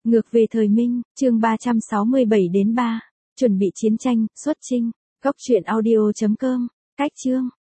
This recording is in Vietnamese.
Ngược về thời Minh, chương 367 đến 3. Chuẩn bị chiến tranh, xuất chinh. Góc truyện audio.com. Cách chương.